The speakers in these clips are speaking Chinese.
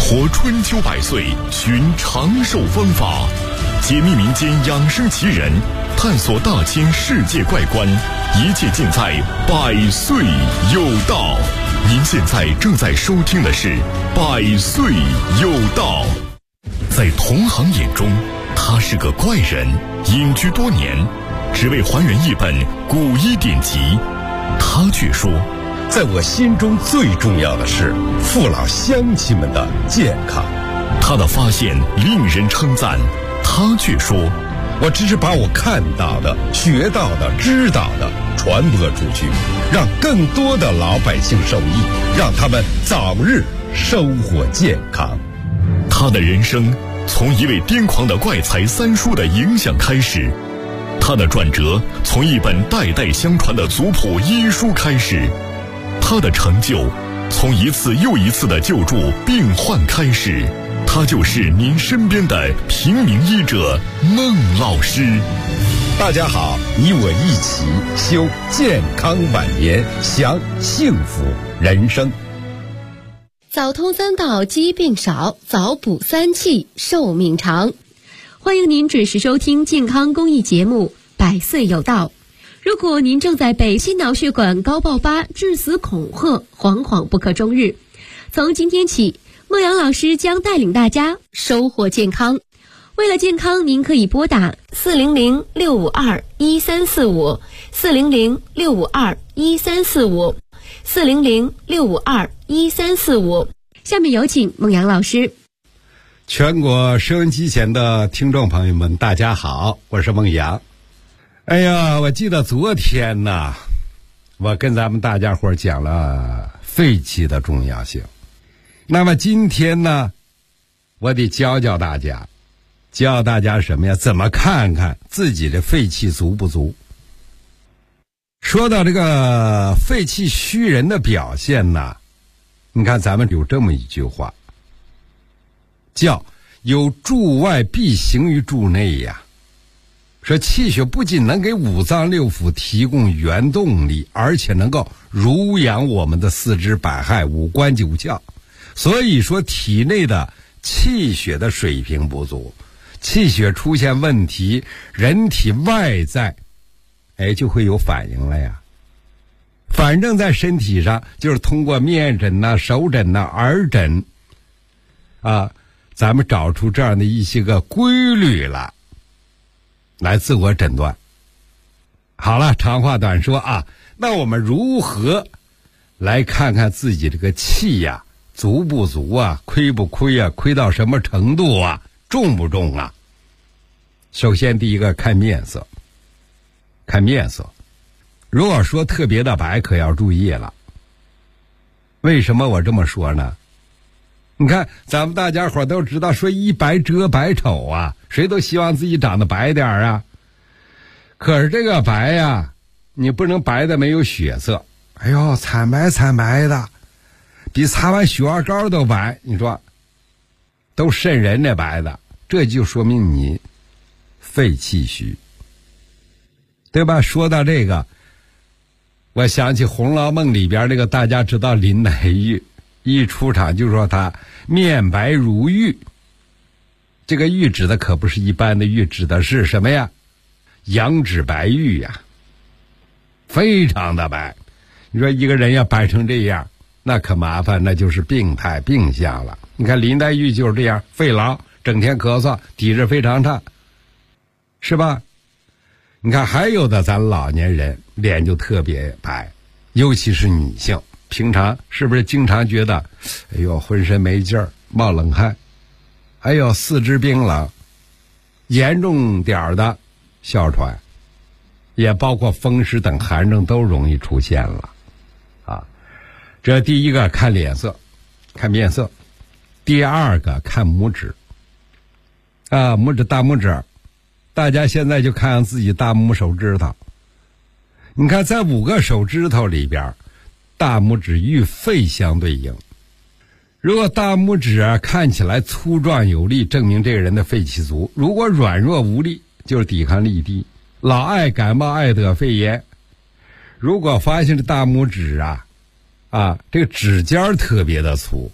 活春秋百岁，寻长寿方法，解密民间养生奇人，探索大千世界怪观，一切尽在百岁有道。您现在正在收听的是百岁有道。在同行眼中，他是个怪人，隐居多年，只为还原一本古医典籍。他却说， 在我心中最重要的是父老乡亲们的健康。 他的发现令人称赞，他却说， 我只是把我看到的、学到的、知道的传播出去，让更多的老百姓受益，让他们早日收获健康。 他的人生从一位癫狂的怪才三叔的影响开始，他的转折从一本代代相传的族谱医书开始，他的成就从一次又一次的救助病患开始。他就是您身边的平民医者孟老师。 大家好，你我一起修健康晚年，享幸福人生。 早通三道，疾病少；早补三气，寿命长。欢迎您准时收听健康公益节目《百岁有道》。如果您正在被心脑血管高爆发致死恐吓，惶惶不可终日，从今天起，孟阳老师将带领大家收获健康。为了健康，您可以拨打400-652-1345 400-652-1345 400-652-1345。下面有请孟阳老师。 全国收音机前的听众朋友们，大家好，我是孟阳。哎呀，我记得昨天呢，我跟咱们大家伙讲了肺气的重要性。那么今天呢，我得教大家什么呀？怎么看看自己的肺气足不足？说到这个肺气虚人的表现呢，你看咱们有这么一句话，叫有助外必行于助内呀。说气血不仅能给五脏六腑提供原动力，而且能够濡养我们的四肢百骸、五官九窍。所以说体内的气血的水平不足，气血出现问题，人体外在就会有反应了呀。反正在身体上就是通过面诊呐、手诊呐、耳诊啊，咱们找出这样的一些个规律了，来自我诊断。好了，长话短说啊，那我们如何来看看自己这个气呀，足不足啊，亏不亏啊，亏到什么程度啊，重不重啊？首先第一个看面色。如果说特别的白，可要注意了。为什么我这么说呢？你看咱们大家伙都知道，说一白遮百丑啊，谁都希望自己长得白点啊。可是这个白呀，你不能白的没有血色，哎呦惨白的，比擦完雪花膏都白，你说都瘆人的白的，这就说明你肺气虚，对吧？说到这个，我想起《红楼梦》里边那个大家知道林黛玉，一出场就说她面白如玉，这个玉指的可不是一般的玉，指的是什么呀？羊脂白玉呀，非常的白。你说一个人要白成这样，那可麻烦，那就是病态病象了。你看林黛玉就是这样，肺痨，整天咳嗽，体质非常差，是吧？你看还有的咱老年人脸就特别白，尤其是女性，平常是不是经常觉得哎呦浑身没劲儿，冒冷汗，还有四肢冰冷，严重点的哮喘，也包括风湿等寒症都容易出现了啊。这第一个看脸色，看面色。第二个看拇指啊，大拇指，大家现在就看看自己大拇手指头。你看在5个手指头里边，大拇指与肺相对应。如果大拇指看起来粗壮有力，证明这个人的肺气足；如果软弱无力，就是抵抗力低，老爱感冒，爱得肺炎。如果发现这大拇指这个指尖特别的粗，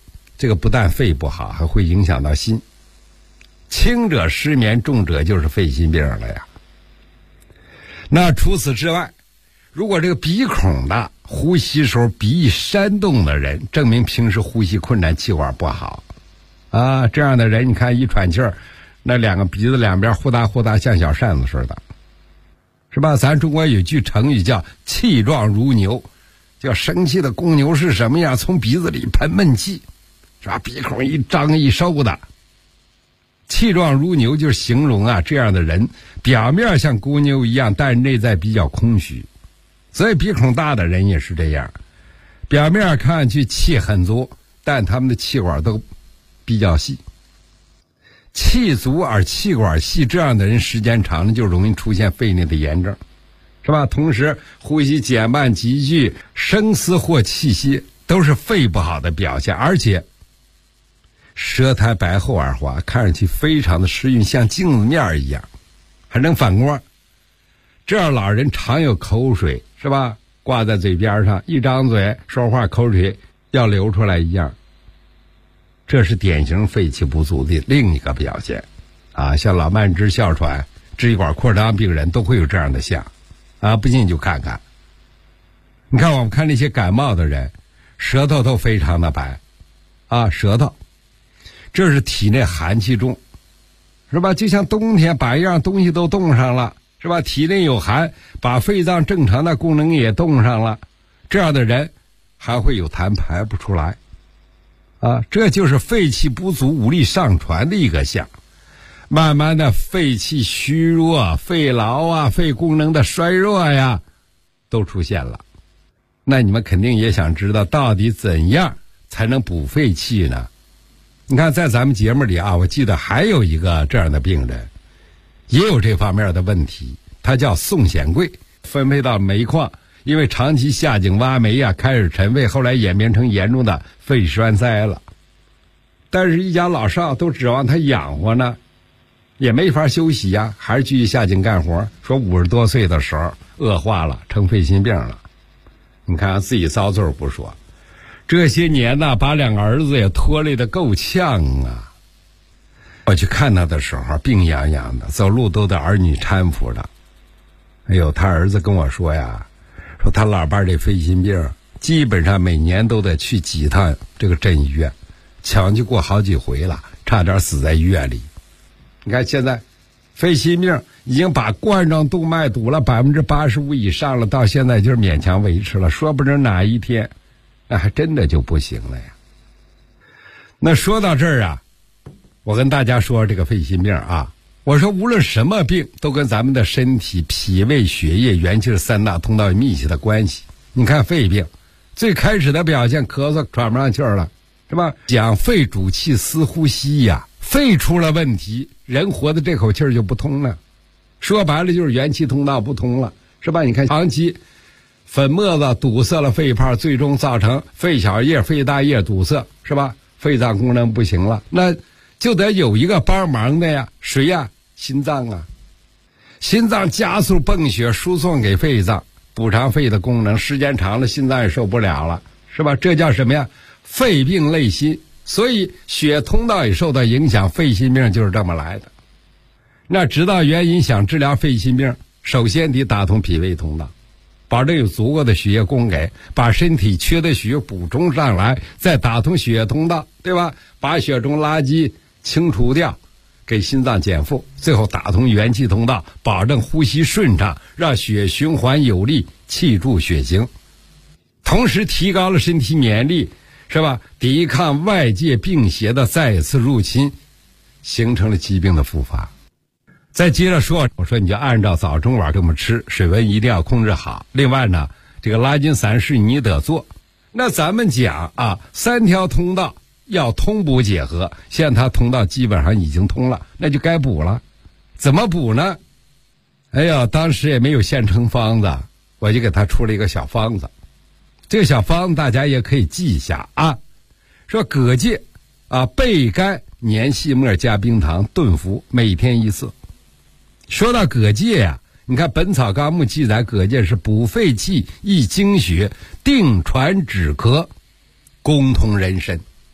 这个不但肺不好，还会影响到心。轻者失眠，重者就是肺心病了呀。那除此之外，如果这个鼻孔大，呼吸时候鼻翼扇动的人，证明平时呼吸困难，气管不好啊。这样的人你看一喘气儿，那两个鼻子两边呼哒呼哒像小扇子似的，是吧？咱中国有句成语叫气壮如牛，叫生气的公牛是什么样？从鼻子里喷闷气，是吧？鼻孔一张一收的。气壮如牛就是形容啊，这样的人表面像公牛一样，但是内在比较空虚。所以鼻孔大的人也是这样，表面看上去气很足，但他们的气管都比较细。气足而气管细，这样的人时间长了就容易出现肺内的炎症，是吧？同时呼吸减慢急剧，声嘶或气息都是肺不好的表现，而且舌苔白厚而滑，看上去非常的湿润，像镜子面一样，还能反光。这样老人常有口水，是吧？挂在嘴边上，一张嘴说话口水要流出来一样，这是典型肺气不足的另一个表现啊。像老慢支、哮喘、支气管扩张病人都会有这样的象啊。不信你就看看，你看我们看那些感冒的人，舌头都非常的白啊，舌头这是体内寒气重，是吧？就像冬天把一样东西都冻上了，是吧？体内有寒，把肺脏正常的功能也冻上了，这样的人还会有痰排不出来啊，这就是肺气不足、无力上传的一个象。慢慢的肺气虚弱、肺痨啊、肺功能的衰弱呀都出现了。那你们肯定也想知道，到底怎样才能补肺气呢？你看在咱们节目里啊，我记得还有一个这样的病人也有这方面的问题，他叫宋显贵，分配到煤矿，因为长期下井挖煤啊，开始尘肺，后来演变成严重的肺栓塞了。但是一家老少都指望他养活呢，也没法休息呀，还是继续下井干活。说50多岁的时候恶化了，成肺心病了。你看自己遭罪不说，这些年呢，把两个儿子也拖累得够呛啊。我去看他的时候，病怏怏的，走路都得儿女搀扶着。哎呦，他儿子跟我说呀，说他老伴这肺心病，基本上每年都得去几趟这个镇医院，抢救过好几回了，差点死在医院里。你看现在肺心病已经把冠状动脉堵了85%以上了，到现在就是勉强维持了，说不准哪一天那还真的就不行了呀。那说到这儿啊，我跟大家说这个肺心病啊，我说无论什么病都跟咱们的身体、脾胃、血液、元气3大通道有密切的关系。你看肺病最开始的表现，咳嗽喘不上气儿了，是吧？讲肺主气司呼吸呀，肺出了问题，人活的这口气儿就不通了。说白了就是元气通道不通了，是吧？你看长期粉末子堵塞了肺泡，最终造成肺小叶、肺大叶堵塞，是吧？肺脏功能不行了，那就得有一个帮忙的呀，谁呀？心脏啊，心脏加速泵血输送给肺脏，补偿肺的功能，时间长了心脏也受不了了，是吧？这叫什么呀？肺病累心，所以血通道也受到影响，肺心病就是这么来的。那知道原因，想治疗肺心病，首先得打通脾胃通道，保证有足够的血液供给，把身体缺的血补充上来，再打通血液通道，对吧？把血中垃圾清除掉，给心脏减负，最后打通元气通道，保证呼吸顺畅，让血循环有力，气助血行，同时提高了身体免疫力，是吧？抵抗外界病邪的再次入侵，形成了疾病的复发。再接着说，我说你就按照早中晚这么吃，水温一定要控制好。另外呢，这个拉筋散式你得做。那咱们讲啊，3条通道要通补结合，现在它通道基本上已经通了，那就该补了。怎么补呢？哎呀，当时也没有现成方子，我就给他出了一个小方子。这个小方子大家也可以记一下啊。说蛤蚧啊，焙干碾细末加冰糖炖服，每天1次。说到蛤蚧呀，你看《本草纲目》记载，蛤蚧是补肺气、益精血、定喘止咳、功通人参。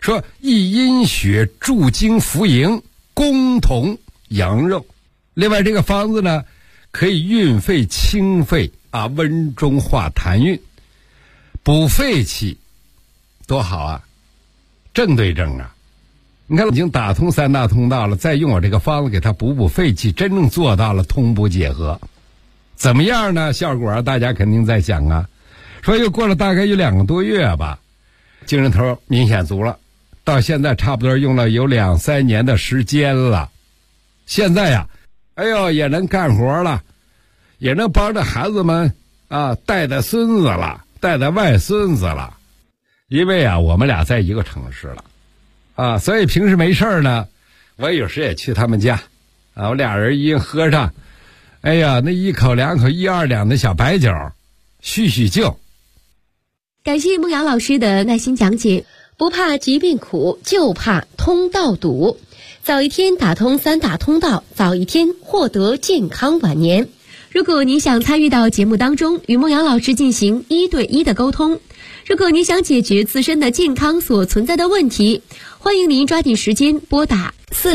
说益阴血、助精扶营、攻酮养肉。另外这个方子呢，可以运肺清肺啊，温中化痰运，补肺气，多好啊，正对正啊。你看已经打通3大通道了，再用我这个方子给它补肺气，真正做到了通补结合。怎么样呢？效果大家肯定在想啊。说又过了大概有2个多月吧，精神头明显足了，到现在差不多用了有2、3年的时间了。现在呀，哎呦也能干活了，也能帮着孩子们啊带孙子了，带外孙子了。因为啊我们俩在一个城市了啊，所以平时没事呢，我有时也去他们家啊，我俩人一喝上，哎呀那1口2口1、2两的小白酒，叙叙旧。 感谢孟瑶老师的耐心讲解。不怕疾病苦，就怕通道堵。早一天打通3大通道，早一天获得健康晚年。如果你想参与到节目当中，与孟瑶老师进行1对1的沟通，如果你想解决自身的健康所存在的问题，欢迎您抓紧时间拨打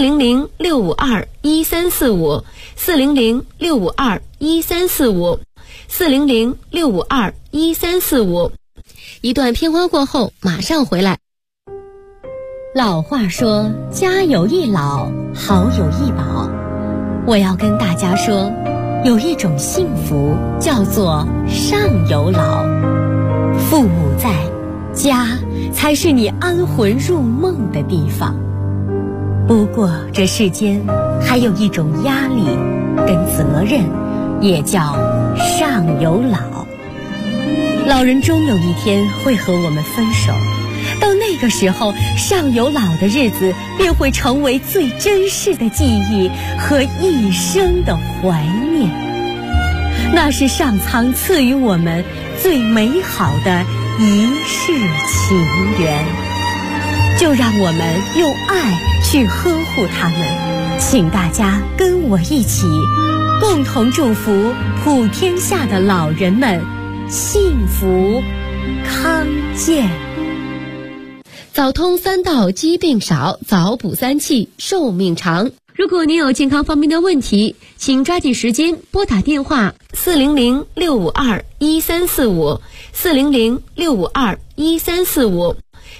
400-652-1345 400-652-1345 400-652-1345。一段片花过后马上回来。老话说，家有一老，好有一宝。我要跟大家说，有一种幸福叫做上有老。父母在，家才是你安魂入梦的地方。不过这世间还有一种压力跟责任，也叫上有老。老人终有一天会和我们分手，到那个时候，上有老的日子便会成为最珍视的记忆和一生的怀念。那是上苍赐予我们最美好的一世情缘，就让我们用爱去呵护他们。请大家跟我一起，共同祝福普天下的老人们幸福康健。早通3道，疾病少；早补3气，寿命长。如果您有健康方面的问题，请抓紧时间拨打电话400-652-1345 400-652-1345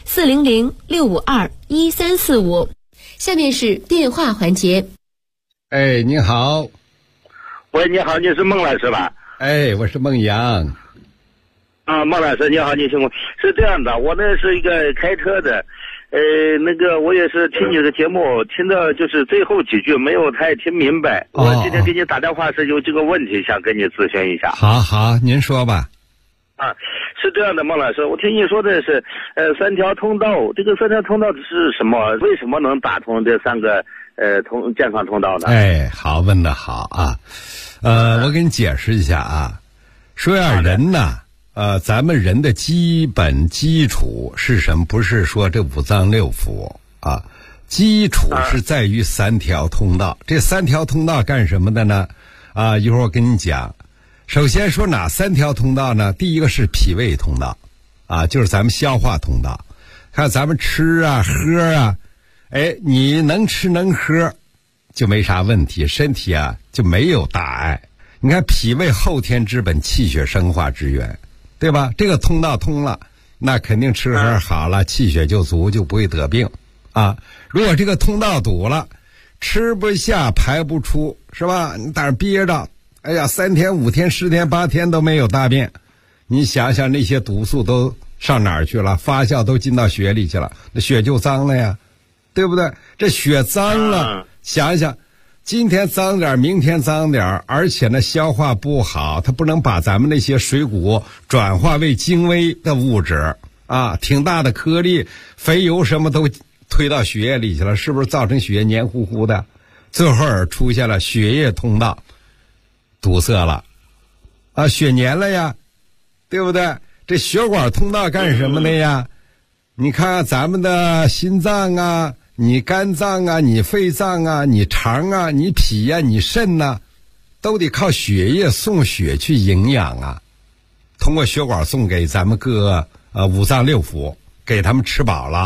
400-652-1345。下面是电话环节。 哎，你好。 喂，你好，你是孟老师吧？ 哎，我是孟阳。 啊，孟老师你好，你辛苦。是这样的，我呢是一个开车的，我也是听你的节目，听到就是最后几句没有太听明白。我今天给你打电话是有这个问题想跟你咨询一下。 好，您说吧。 啊，是这样的，孟老师，我听你说的是3条通道，这个3条通道是什么？为什么能打通这3个健康通道呢？ 哎，好，问得好啊。我给你解释一下啊，说呀，人呢，咱们人的基本基础是什么？不是说这5脏6腑啊，基础是在于3条通道。这3条通道干什么的呢？啊，一会儿我跟你讲。首先说哪3条通道呢？第一个是脾胃通道，啊，就是咱们消化通道。看咱们吃啊喝啊，哎，你能吃能喝就没啥问题，身体啊就没有大碍。你看脾胃后天之本，气血生化之源，对吧？这个通道通了，那肯定吃喝好了，气血就足，就不会得病啊。如果这个通道堵了，吃不下排不出，是吧？你在那憋着，哎呀，3天5天10天8天都没有大便，你想想那些毒素都上哪儿去了？发酵都进到血里去了，那血就脏了呀，对不对？这血脏了，想一想，今天脏点，明天脏点，而且呢消化不好，它不能把咱们那些水谷转化为精微的物质啊，挺大的颗粒，肥油什么都推到血液里去了，是不是造成血液黏糊糊的？最后出现了血液通道堵塞了啊，血黏了呀，对不对？这血管通道干什么的呀？你看咱们的心脏啊，你肝脏啊，你肺脏啊，你肠啊，你脾啊，你肾啊，都得靠血液送血去营养啊，通过血管送给咱们各5脏6腑，给他们吃饱了，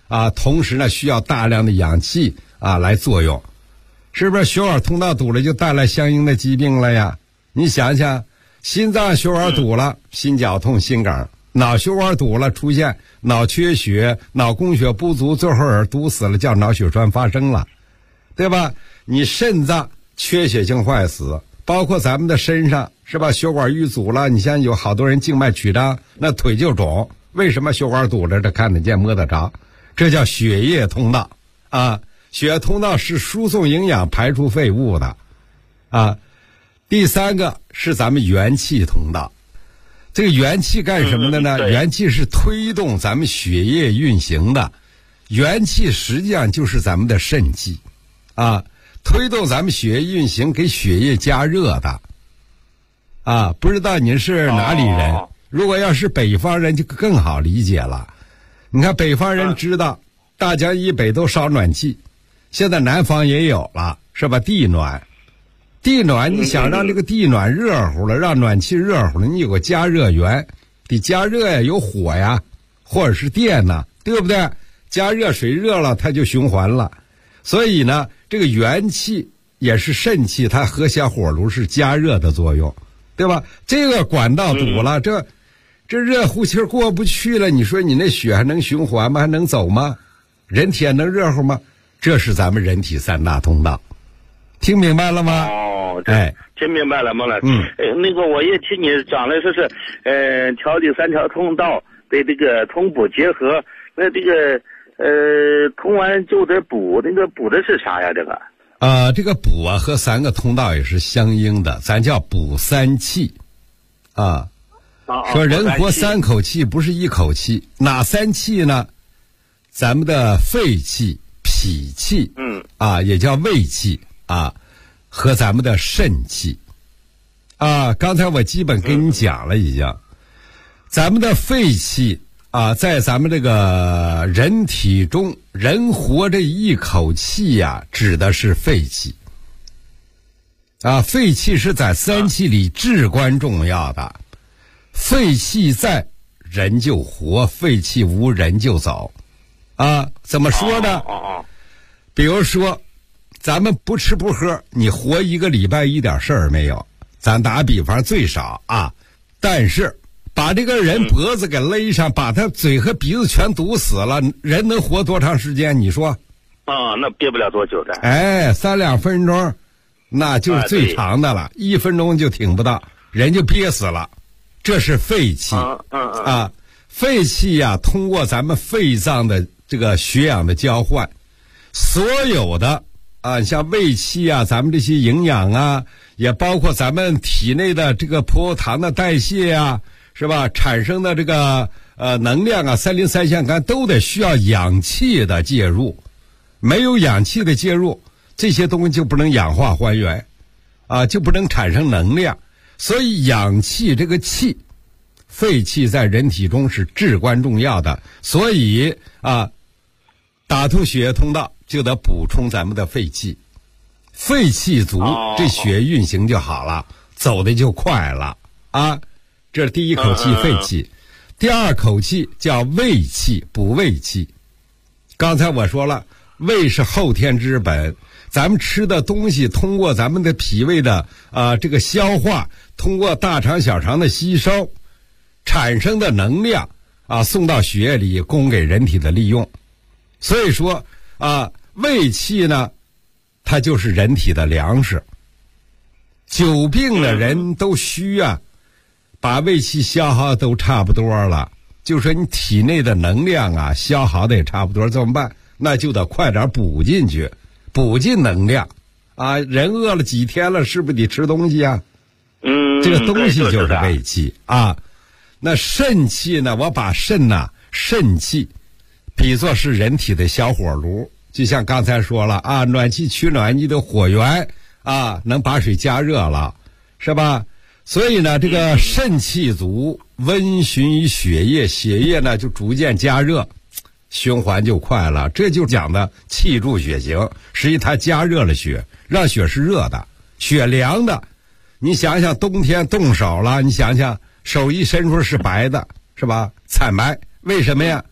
啊，同时呢需要大量的氧气啊来作用，是不是血管通道堵了就带来相应的疾病了呀？你想想，心脏血管堵了，心绞痛、心梗；脑血管堵了，出现脑缺血、脑供血不足，最后儿堵死了，叫脑血栓发生了，对吧？你肾脏缺血性坏死，包括咱们的身上，是吧？血管淤阻了，你像有好多人静脉曲张，那腿就肿，为什么血管堵着？这看得见摸得着，这叫血液通道啊。血液通道是输送营养、排出废物的啊。第三个是咱们元气通道，这个元气干什么的呢？元气是推动咱们血液运行的，元气实际上就是咱们的肾气啊，推动咱们血液运行，给血液加热的啊。不知道您是哪里人？如果要是北方人就更好理解了。你看北方人知道大江以北都烧暖气，现在南方也有了，是吧？地暖，你想让这个地暖热乎了，让暖气热乎了，你有个加热源，得加热呀，有火呀，或者是电呢，对不对？加热水热了，它就循环了。所以呢，这个元气也是肾气，它和小火炉是加热的作用，对吧？这个管道堵了，这热乎气过不去了，你说你那血还能循环吗？还能走吗？人体还能热乎吗？这是咱们人体三大通道，听明白了吗？ 听明白了，孟老师。那个我也听你讲了，说是调理三条通道对这个通补结合，那这个通完就得补，那个补的是啥呀？这个这个补啊和三个通道也是相应的，咱叫补三气啊。说人活三口气，不是一口气，哪三气呢？咱们的肺气、脾气，也叫胃气啊，和咱们的肾气啊。刚才我基本跟你讲了已经，咱们的肺气啊，在咱们这个人体中，人活这一口气呀，指的是肺气啊。肺气是在三气里至关重要的。肺气在，人就活；肺气无，人就走。啊，怎么说呢？比如说，咱们不吃不喝，你活一个礼拜一点事儿没有。咱打比方，最少啊，但是把这个人脖子给勒上，把他嘴和鼻子全堵死了，人能活多长时间？你说？ 那憋不了多久的。 3-2分钟，那就是最长的了，1分钟就挺不到，人就憋死了。这是肺气肺气呀，通过咱们肺脏的这个血氧的交换，所有的像胃气啊，咱们这些营养啊，也包括咱们体内的这个葡萄糖的代谢啊，是吧？产生的这个能量啊，3磷三酰苷都得需要氧气的介入，没有氧气的介入，这些东西就不能氧化还原就不能产生能量。所以氧气这个气，肺气在人体中是至关重要的。所以打通血液通道就得补充咱们的肺气，肺气足，这血运行就好了，走的就快了这是第一口气，肺气。第二口气叫胃气，补胃气。刚才我说了，胃是后天之本，咱们吃的东西通过咱们的脾胃的这个消化，通过大肠小肠的吸收产生的能量送到血液里供给人体的利用。所以说胃气呢，它就是人体的粮食。久病的人都虚把胃气消耗都差不多了，就说你体内的能量消耗的也差不多，怎么办？那就得快点补进去，补进能量人饿了几天了，是不是得吃东西这个东西就是胃气那肾气呢，我把肾气比作是人体的小火炉，就像刚才说了暖气取暖你的火源能把水加热了，是吧？所以呢，这个肾气足，温循于血液，血液呢就逐渐加热，循环就快了。这就讲的气助血行，实际它加热了血，让血是热的，血凉的。你想想冬天冻手了，你想想手一伸出是白的，是吧？惨白，为什么呀？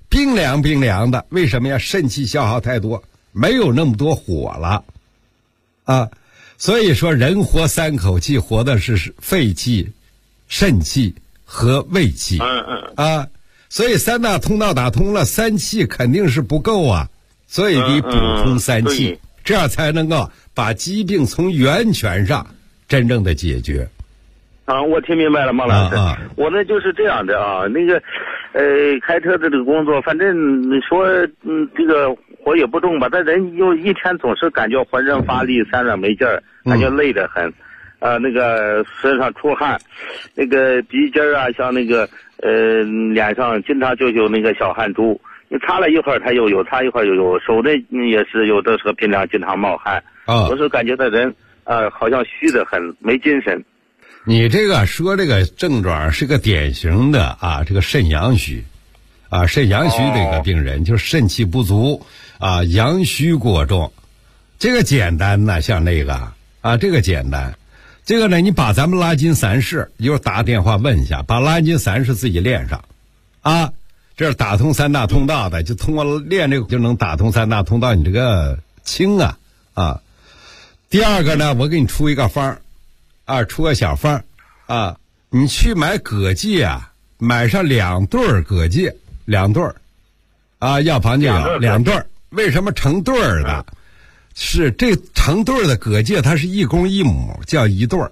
冰凉冰凉的。为什么呀？肾气消耗太多，没有那么多火了啊。所以说人活3口气，活的是肺气、肾气和胃气啊。所以3大通道打通了，3气肯定是不够啊，所以得补充3气，这样才能够把疾病从源泉上真正的解决。 我听明白了，孟老师。我呢就是这样的啊，那个开车的这个工作，反正你说这个活也不重吧，但人又一天总是感觉浑身发力，散软没劲儿，感觉累得很。那个身上出汗，那个鼻尖啊，像那个脸上经常就有那个小汗珠，你擦了一会儿它又有，擦一会儿又有，手呢也是有的时候平常经常冒汗，有时候感觉到人好像虚得很，没精神。 你这个说这个症状是个典型的这个肾阳虚肾阳虚这个病人就是肾气不足阳虚过重。这个简单呢，像那个这个简单。这个呢，你把咱们拉筋散式，一会儿打电话问一下，把拉筋散式自己练上这是打通3大通道的，就通过练这个就能打通3大通道，你这个轻第二个呢，我给你出一个方出个小方你去买蛤蚧买上2对蛤蚧，2对药房就有2对。为什么成对的？是这成对的蛤蚧，它是一公一母，叫1对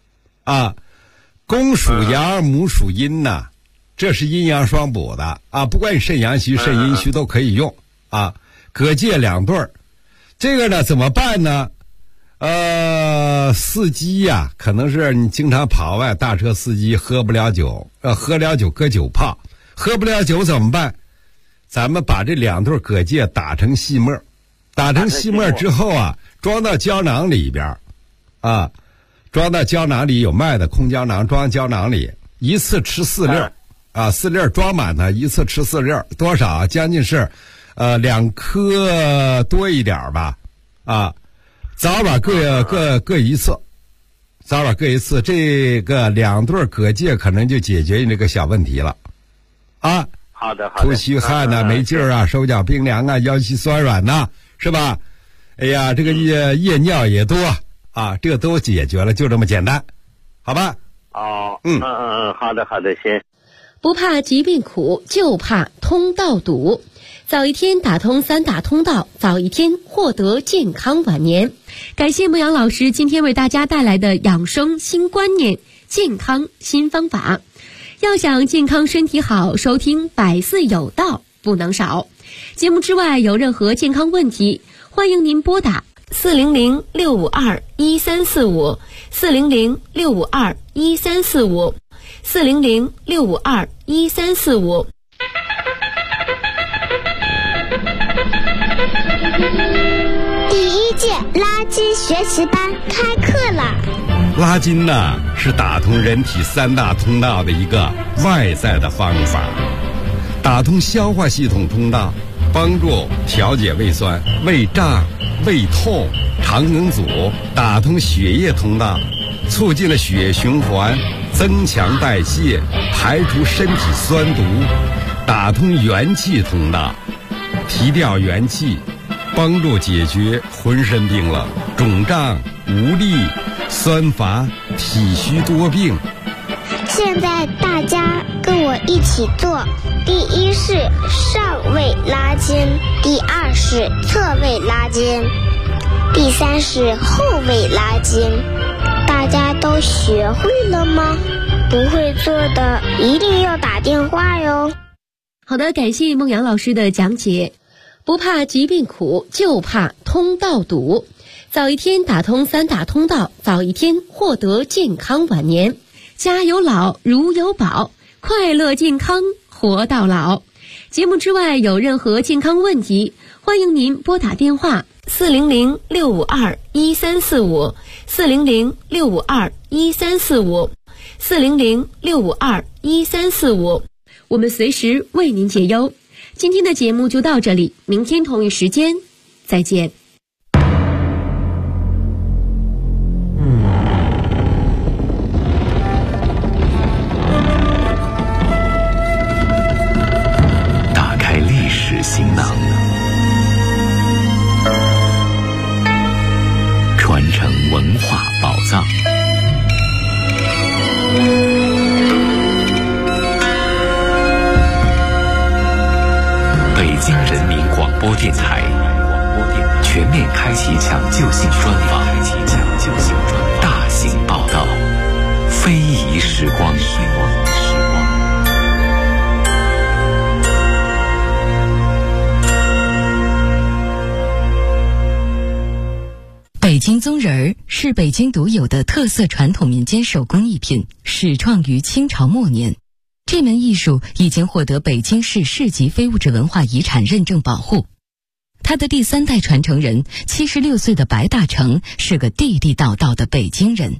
公属阳，母属阴这是阴阳双补的不管你肾阳虚、肾阴虚都可以用蛤蚧2对。这个呢怎么办呢？司机可能是你经常跑外，大车司机喝不了酒，喝了酒搁酒泡，喝不了酒怎么办？咱们把这2对蛤蚧打成细末。打成细末之后装到胶囊里边装到胶囊里，有卖的空胶囊，装胶囊里，一次吃4粒4粒装满它，一次吃4粒，多少将近是2颗多一点吧早晚各一次，早晚各一次，这个2对蛤蚧可能就解决你这个小问题了好的出虚汗没劲儿手脚冰凉腰膝酸软是吧？哎呀，这个夜尿也多这个都解决了，就这么简单，好吧？ 好的，行。 不怕疾病苦，就怕通道堵。早一天打通3大通道，早一天获得健康晚年。感谢牧羊老师今天为大家带来的养生新观念、健康新方法。要想健康身体好，收听百岁有道不能少。节目之外有任何健康问题，欢迎您拨打400-652-1345 400-652-1345 400-652-1345。 第1届拉筋学习班开课了。 拉筋是打通人体3大通道的一个外在的方法，打通消化系统通道，帮助调节胃酸、胃胀、胃痛、肠梗阻；打通血液通道，促进了血液循环，增强代谢，排除身体酸毒；打通元气通道，提调元气，帮助解决浑身冰冷、肿胀、无力、酸乏、体虚多病。 现在大家跟我一起做，第1是上位拉筋，第2是侧位拉筋，第3是后位拉筋。大家都学会了吗？不会做的一定要打电话哟。 好的，感谢孟阳老师的讲解。不怕疾病苦，就怕通道堵。早一天打通3大通道，早一天获得健康晚年。家有老，如有宝，快乐健康活到老。节目之外有任何健康问题，欢迎您拨打电话400-652-1345 400-652-1345 400-652-1345，我们随时为您解忧。今天的节目就到这里，明天同一时间再见。 打开播电台，全面开启抢救性专访，大型报道，非遗时光。 北京宗人儿是北京独有的特色传统民间手工艺品，始创于清朝末年。这门艺术已经获得北京市市级非物质文化遗产认证保护。他的第3代传承人76岁的白大成是个地地道道的北京人。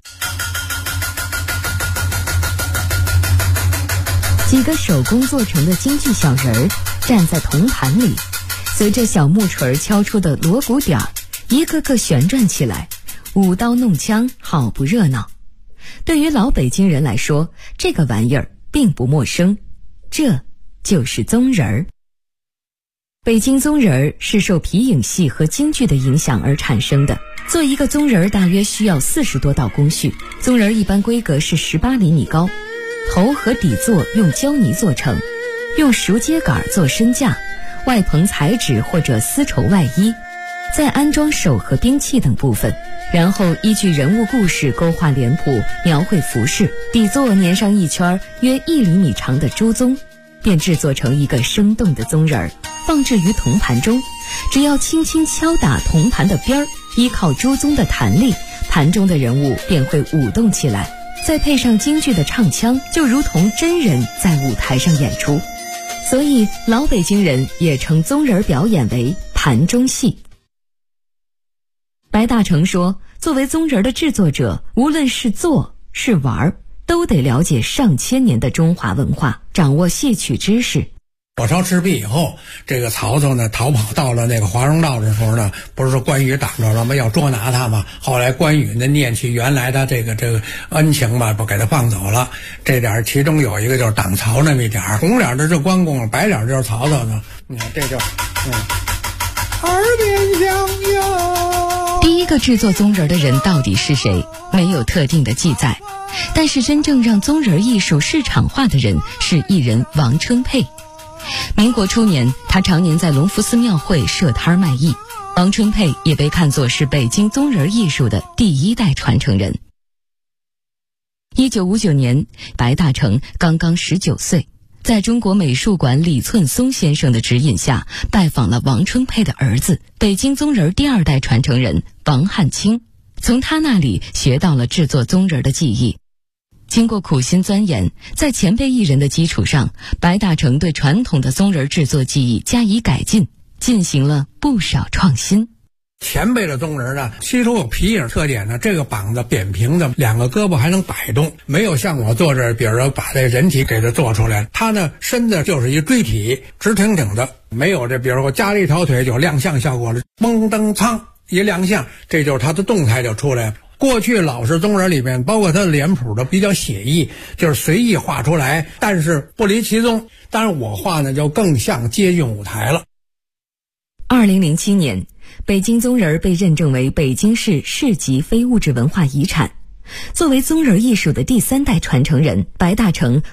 几个手工做成的京剧小人儿站在铜盘里，随着小木锤敲出的锣鼓点儿，一个个旋转起来，舞刀弄枪，好不热闹。对于老北京人来说，这个玩意儿并不陌生，这就是宗人儿。北京宗人儿是受皮影戏和京剧的影响而产生的。做一个宗人儿大约需要40多道工序，宗人儿一般规格是18厘米高，头和底座用胶泥做成，用熟秸秆做身架，外棚彩纸或者丝绸外衣，再安装手和兵器等部分，然后依据人物故事勾画脸谱，描绘服饰，底座粘上一圈约1厘米长的朱宗，便制作成一个生动的宗人儿，放置于铜盘中。只要轻轻敲打铜盘的边儿，依靠朱宗的弹力，盘中的人物便会舞动起来，再配上京剧的唱腔，就如同真人在舞台上演出。所以老北京人也称宗人表演为盘中戏。白大成说，作为宗人的制作者，无论是做是玩，都得了解上千年的中华文化，掌握戏曲知识。 火烧赤壁以后，这个曹操呢逃跑到了那个华容道的时候呢，不是说关羽挡着了吗？要捉拿他吗？后来关羽呢念起原来的这个恩情吧，不给他放走了。这点其中有一个就是挡曹那么一点，红脸的是关公，白脸就是曹操呢。你看这就耳边响哟。 第一个制作宗人的人到底是谁？没有特定的记载，但是真正让宗人艺术市场化的人是艺人王春佩。民国初年，他常年在隆福寺庙会设摊卖艺。王春佩也被看作是北京宗人艺术的第1代传承人。1959年，白大成刚刚19岁，在中国美术馆李寸松先生的指引下，拜访了王春佩的儿子，北京宗人第2代传承人王汉卿，从他那里学到了制作宗人的技艺。经过苦心钻研，在前辈艺人的基础上，白大成对传统的宗人制作技艺加以改进，进行了不少创新。 前辈的宗人呢，其中有皮影特点呢，这个膀子扁平的，2个胳膊还能摆动，没有像我做这，比如说把这人体给它做出来，他呢身子就是一锥体，直挺挺的，没有这，比如说我加了一条腿就亮相效果了，蒙登苍一亮相，这就是他的动态就出来了。过去老式宗人里面，包括他的脸谱的比较写意，就是随意画出来，但是不离其宗。当然我画呢就更像接近舞台了。 2007年，北京宗人被认证为北京市市级非物质文化遗产。作为宗人艺术的第3代传承人，白大成